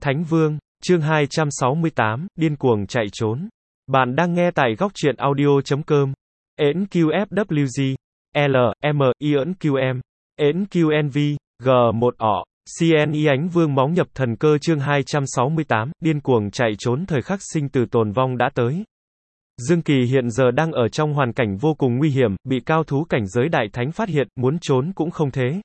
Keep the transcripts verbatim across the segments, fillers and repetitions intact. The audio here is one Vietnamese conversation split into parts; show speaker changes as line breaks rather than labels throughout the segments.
Thánh Vương, chương hai trăm sáu mươi tám, điên cuồng chạy trốn. Bạn đang nghe tại góc truyện audio chấm com. ên quy ép vê giê, L, M, I ấn Q M, ên quy en vê, G một ọ, xê en i ánh vương móng nhập thần cơ chương hai trăm sáu mươi tám, điên cuồng chạy trốn thời khắc sinh tử tồn vong đã tới. Dương Kỳ hiện giờ đang ở trong hoàn cảnh vô cùng nguy hiểm, bị cao thú cảnh giới đại thánh phát hiện, muốn trốn cũng không thế.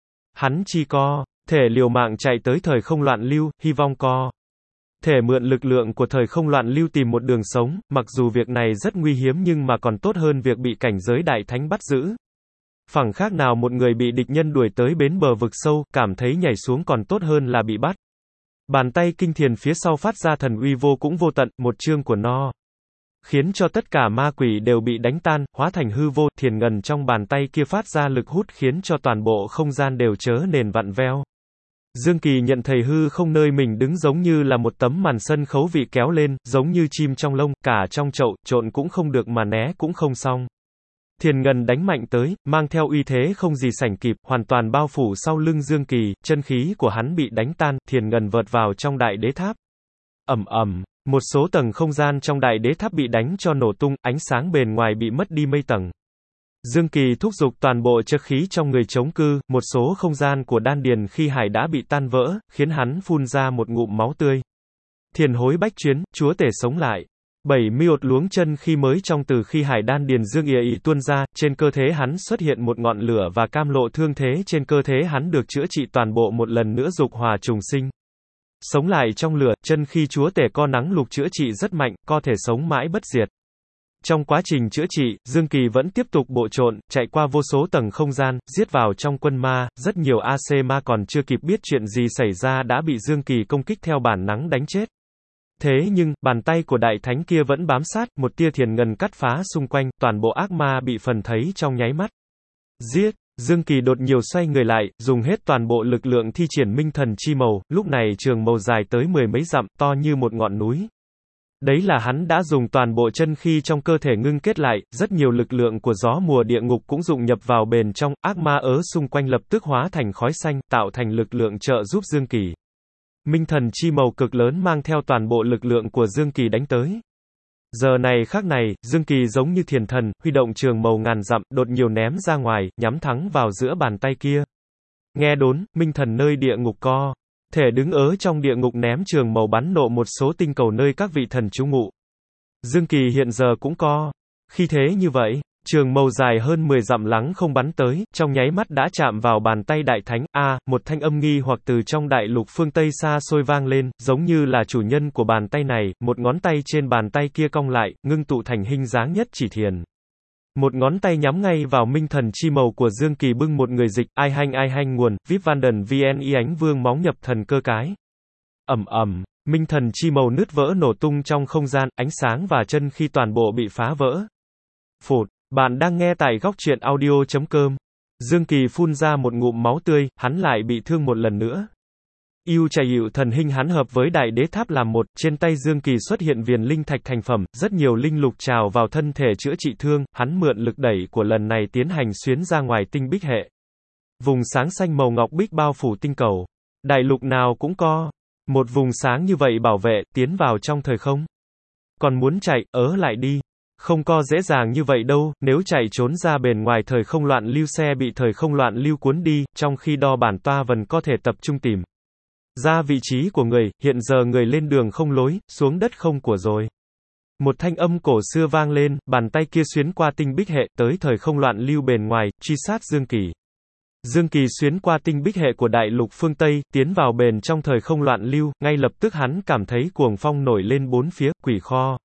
Hắn chi có thể liều mạng chạy tới thời không loạn lưu, hy vọng có thể mượn lực lượng của thời không loạn lưu tìm một đường sống, mặc dù việc này rất nguy hiếm nhưng mà còn tốt hơn việc bị cảnh giới đại thánh bắt giữ. Phẳng khác nào một người bị địch nhân đuổi tới bến bờ vực sâu, cảm thấy nhảy xuống còn tốt hơn là bị bắt. Bàn tay kinh thiền phía sau phát ra thần uy vô cũng vô tận, một chương của nó khiến cho tất cả ma quỷ đều bị đánh tan, hóa thành hư vô, thiền ngần trong bàn tay kia phát ra lực hút khiến cho toàn bộ không gian đều chớ nền vặn veo. Dương Kỳ nhận thầy hư không nơi mình đứng giống như là một tấm màn sân khấu bị kéo lên, giống như chim trong lông, cả trong chậu, trộn cũng không được mà né cũng không xong. Thiền ngần đánh mạnh tới, mang theo uy thế không gì sánh kịp, hoàn toàn bao phủ sau lưng Dương Kỳ, chân khí của hắn bị đánh tan, thiền ngần vợt vào trong đại đế tháp. Ầm ầm. Một số tầng không gian trong đại đế tháp bị đánh cho nổ tung, ánh sáng bền ngoài bị mất đi mây tầng. Dương Kỳ thúc giục toàn bộ chất khí trong người chống cư, một số không gian của đan điền khi hải đã bị tan vỡ, khiến hắn phun ra một ngụm máu tươi. Thiền hối bách chuyến, chúa tể sống lại. Bảy miột luống chân khi mới trong từ khi hải đan điền dương ỉa ỉ tuôn ra, trên cơ thể hắn xuất hiện một ngọn lửa và cam lộ thương thế trên cơ thể hắn được chữa trị toàn bộ một lần nữa dục hòa trùng sinh. Sống lại trong lửa, chân khi chúa tể co nắng lục chữa trị rất mạnh, có thể sống mãi bất diệt. Trong quá trình chữa trị, Dương Kỳ vẫn tiếp tục bộ trộn, chạy qua vô số tầng không gian, giết vào trong quân ma, rất nhiều a xê ma còn chưa kịp biết chuyện gì xảy ra đã bị Dương Kỳ công kích theo bản năng đánh chết. Thế nhưng, bàn tay của đại thánh kia vẫn bám sát, một tia thiền ngần cắt phá xung quanh, toàn bộ ác ma bị phần thấy trong nháy mắt. Giết! Dương Kỳ đột nhiều xoay người lại, dùng hết toàn bộ lực lượng thi triển minh thần chi màu, lúc này trường màu dài tới mười mấy dặm, to như một ngọn núi. Đấy là hắn đã dùng toàn bộ chân khí trong cơ thể ngưng kết lại, rất nhiều lực lượng của gió mùa địa ngục cũng dụng nhập vào bền trong, ác ma ớ xung quanh lập tức hóa thành khói xanh, tạo thành lực lượng trợ giúp Dương Kỳ. Minh thần chi màu cực lớn mang theo toàn bộ lực lượng của Dương Kỳ đánh tới. Giờ này khác này, Dương Kỳ giống như thiền thần, huy động trường màu ngàn dặm, đột nhiều ném ra ngoài, nhắm thẳng vào giữa bàn tay kia. Nghe đốn, minh thần nơi địa ngục co thể đứng ở trong địa ngục ném trường màu bắn nộ một số tinh cầu nơi các vị thần trú ngụ. Dương Kỳ hiện giờ cũng co khi thế như vậy, trường màu dài hơn mười dặm lắng không bắn tới, trong nháy mắt đã chạm vào bàn tay đại thánh. A, à, một thanh âm nghi hoặc từ trong đại lục phương Tây xa xôi vang lên, giống như là chủ nhân của bàn tay này, một ngón tay trên bàn tay kia cong lại, ngưng tụ thành hình dáng nhất chỉ thiền. Một ngón tay nhắm ngay vào minh thần chi màu của Dương Kỳ bưng một người dịch, ai hanh ai hanh nguồn, vê i pê Vanden vê en i ánh vương móng nhập thần cơ cái. Ầm ầm, minh thần chi màu nứt vỡ nổ tung trong không gian, ánh sáng và chân khi toàn bộ bị phá vỡ. Phụt, bạn đang nghe tại góc truyện audio chấm com. Dương Kỳ phun ra một ngụm máu tươi, hắn lại bị thương một lần nữa. Yêu chạy hiệu thần hình hắn hợp với đại đế tháp làm một, trên tay Dương Kỳ xuất hiện viền linh thạch thành phẩm, rất nhiều linh lục trào vào thân thể chữa trị thương, hắn mượn lực đẩy của lần này tiến hành xuyến ra ngoài tinh bích hệ. Vùng sáng xanh màu ngọc bích bao phủ tinh cầu. Đại lục nào cũng có một vùng sáng như vậy bảo vệ, tiến vào trong thời không. Còn muốn chạy, ớ lại đi. Không có dễ dàng như vậy đâu, nếu chạy trốn ra bền ngoài thời không loạn lưu xe bị thời không loạn lưu cuốn đi, trong khi đo bản toa vần có thể tập trung tìm ra vị trí của người, hiện giờ người lên đường không lối, xuống đất không của rồi. Một thanh âm cổ xưa vang lên, bàn tay kia xuyến qua tinh bích hệ, tới thời không loạn lưu bền ngoài, truy sát Dương Kỳ. Dương Kỳ xuyến qua tinh bích hệ của đại lục phương Tây, tiến vào bền trong thời không loạn lưu, ngay lập tức hắn cảm thấy cuồng phong nổi lên bốn phía, quỷ kho.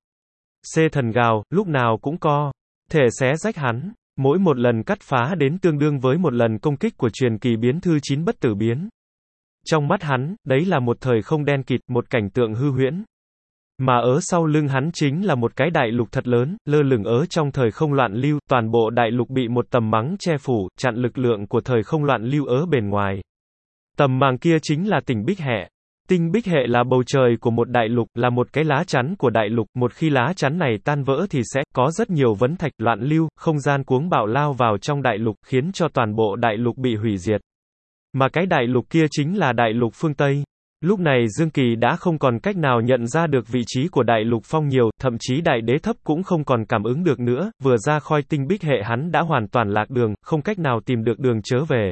Xê thần gào, lúc nào cũng co thể xé rách hắn, mỗi một lần cắt phá đến tương đương với một lần công kích của truyền kỳ biến thư chín bất tử biến. Trong mắt hắn, đấy là một thời không đen kịt, một cảnh tượng hư huyễn. Mà ở sau lưng hắn chính là một cái đại lục thật lớn, lơ lửng ở trong thời không loạn lưu, toàn bộ đại lục bị một tầm mắng che phủ, chặn lực lượng của thời không loạn lưu ở bên ngoài. Tầm màng kia chính là tinh bích hệ. Tinh bích hệ là bầu trời của một đại lục, là một cái lá chắn của đại lục, một khi lá chắn này tan vỡ thì sẽ có rất nhiều vấn thạch loạn lưu, không gian cuống bạo lao vào trong đại lục, khiến cho toàn bộ đại lục bị hủy diệt. Mà cái đại lục kia chính là đại lục phương Tây. Lúc này Dương Kỳ đã không còn cách nào nhận ra được vị trí của Đại Lục Phong nhiều, thậm chí Đại Đế Thấp cũng không còn cảm ứng được nữa, vừa ra khỏi tinh bích hệ hắn đã hoàn toàn lạc đường, không cách nào tìm được đường trở về.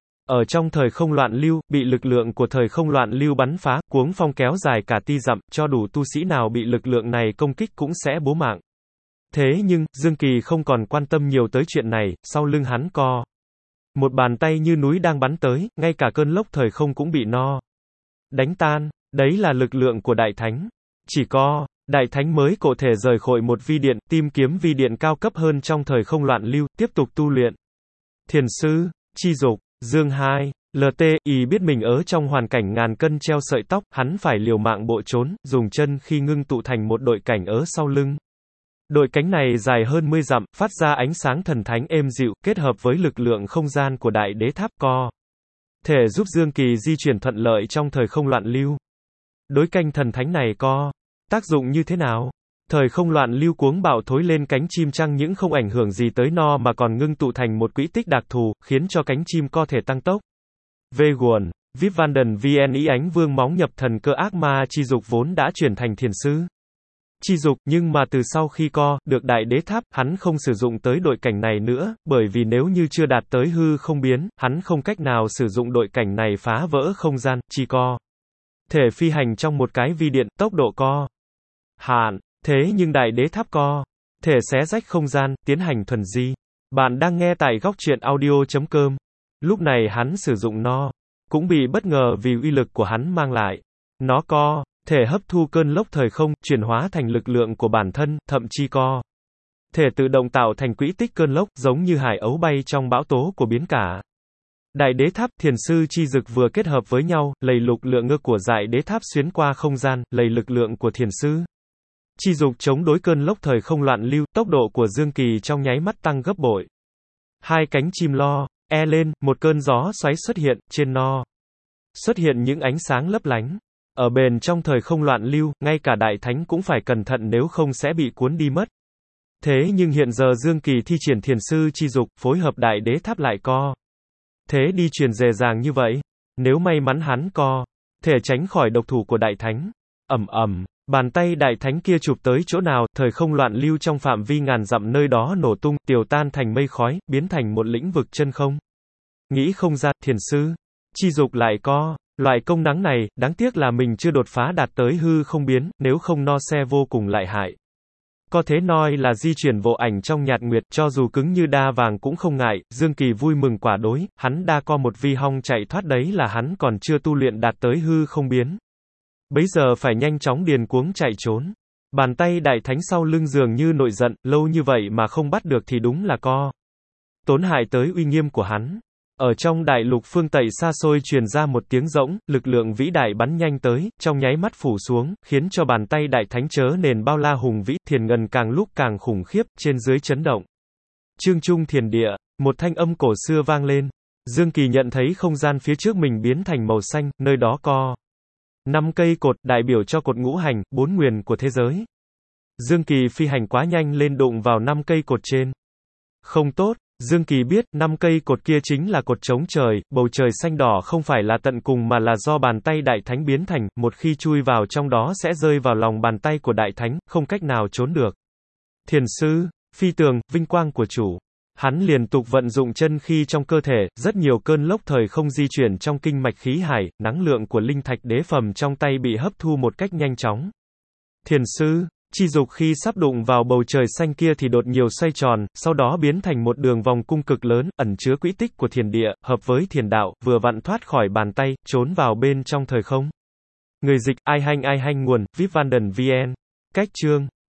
Ở trong thời không loạn lưu, bị lực lượng của thời không loạn lưu bắn phá, cuống phong kéo dài cả ti dặm, cho đủ tu sĩ nào bị lực lượng này công kích cũng sẽ bố mạng. Thế nhưng, Dương Kỳ không còn quan tâm nhiều tới chuyện này, sau lưng hắn co. Một bàn tay như núi đang bắn tới, ngay cả cơn lốc thời không cũng bị no. Đánh tan, đấy là lực lượng của Đại Thánh. Chỉ có, Đại Thánh mới có thể rời khỏi một vi điện, tìm kiếm vi điện cao cấp hơn trong thời không loạn lưu, tiếp tục tu luyện. Thiền sư, chi dục, Dương hai, lờ tê, y biết mình ở trong hoàn cảnh ngàn cân treo sợi tóc, hắn phải liều mạng bộ trốn, dùng chân khi ngưng tụ thành một đội cảnh ở sau lưng. Đội cánh này dài hơn mười dặm, phát ra ánh sáng thần thánh êm dịu, kết hợp với lực lượng không gian của Đại Đế Tháp co. Thể giúp Dương Kỳ di chuyển thuận lợi trong thời không loạn lưu. Đối canh thần thánh này co. Tác dụng như thế nào? Thời không loạn lưu cuống bạo thối lên cánh chim chẳng những không ảnh hưởng gì tới no mà còn ngưng tụ thành một quỹ tích đặc thù, khiến cho cánh chim có thể tăng tốc. Veguan, vê i pê Vanden vê en ý ánh vương móng nhập thần cơ ác ma chi dục vốn đã chuyển thành thiền sư. Chi dục, nhưng mà từ sau khi co, được Đại Đế Tháp, hắn không sử dụng tới đội cảnh này nữa, bởi vì nếu như chưa đạt tới hư không biến, hắn không cách nào sử dụng đội cảnh này phá vỡ không gian, chi co. Thể phi hành trong một cái vi điện, tốc độ co. Hạn, thế nhưng Đại Đế Tháp co. Thể xé rách không gian, tiến hành thuần di. Bạn đang nghe tại góc truyện audio chấm com. Lúc này hắn sử dụng no. Cũng bị bất ngờ vì uy lực của hắn mang lại. Nó co. Thể hấp thu cơn lốc thời không, chuyển hóa thành lực lượng của bản thân, thậm chí co. Thể tự động tạo thành quỹ tích cơn lốc, giống như hải ấu bay trong bão tố của biến cả. Đại Đế Tháp, thiền sư chi dực vừa kết hợp với nhau, lầy lục lượng ngơ của Đại Đế Tháp xuyến qua không gian, lầy lực lượng của thiền sư chi dục chống đối cơn lốc thời không loạn lưu, tốc độ của Dương Kỳ trong nháy mắt tăng gấp bội. Hai cánh chim lo, e lên, một cơn gió xoáy xuất hiện, trên no. Xuất hiện những ánh sáng lấp lánh. Ở bền trong thời không loạn lưu, ngay cả Đại Thánh cũng phải cẩn thận nếu không sẽ bị cuốn đi mất. Thế nhưng hiện giờ Dương Kỳ thi triển thiền sư chi dục, phối hợp Đại Đế Tháp lại co. Thế đi truyền dễ dàng như vậy. Nếu may mắn hắn co, thể tránh khỏi độc thủ của Đại Thánh. Ầm ầm, bàn tay Đại Thánh kia chụp tới chỗ nào, thời không loạn lưu trong phạm vi ngàn dặm nơi đó nổ tung, tiêu tan thành mây khói, biến thành một lĩnh vực chân không. Nghĩ không ra, thiền sư chi dục lại co. Loại công năng này, đáng tiếc là mình chưa đột phá đạt tới hư không biến, nếu không no xe vô cùng lợi hại. Có thể nói là di chuyển vô ảnh trong nhạt nguyệt, cho dù cứng như đa vàng cũng không ngại, Dương Kỳ vui mừng quả đối, hắn đa co một vi hong chạy thoát đấy là hắn còn chưa tu luyện đạt tới hư không biến. Bấy giờ phải nhanh chóng điền cuống chạy trốn. Bàn tay Đại Thánh sau lưng dường như nổi giận, lâu như vậy mà không bắt được thì đúng là co. Tổn hại tới uy nghiêm của hắn. Ở trong đại lục phương Tây xa xôi truyền ra một tiếng rỗng, lực lượng vĩ đại bắn nhanh tới, trong nháy mắt phủ xuống, khiến cho bàn tay Đại Thánh chớ nền bao la hùng vĩ, thiền ngần càng lúc càng khủng khiếp, trên dưới chấn động. Chương trung thiền địa, một thanh âm cổ xưa vang lên. Dương Kỳ nhận thấy không gian phía trước mình biến thành màu xanh, nơi đó co năm cây cột, đại biểu cho cột ngũ hành, bốn nguyền của thế giới. Dương Kỳ phi hành quá nhanh lên đụng vào năm cây cột trên. Không tốt. Dương Kỳ biết, năm cây cột kia chính là cột chống trời, bầu trời xanh đỏ không phải là tận cùng mà là do bàn tay Đại Thánh biến thành, một khi chui vào trong đó sẽ rơi vào lòng bàn tay của Đại Thánh, không cách nào trốn được. Thiền sư, phi tường, vinh quang của chủ. Hắn liên tục vận dụng chân khi trong cơ thể, rất nhiều cơn lốc thời không di chuyển trong kinh mạch khí hải, năng lượng của linh thạch đế phẩm trong tay bị hấp thu một cách nhanh chóng. Thiền sư chi dục khi sắp đụng vào bầu trời xanh kia thì đột nhiều xoay tròn, sau đó biến thành một đường vòng cung cực lớn, ẩn chứa quỹ tích của thiền địa, hợp với thiền đạo, vừa vặn thoát khỏi bàn tay, trốn vào bên trong thời không. Người dịch, ai hanh ai hanh nguồn, vê i pê Vanden vê en. Cách chương.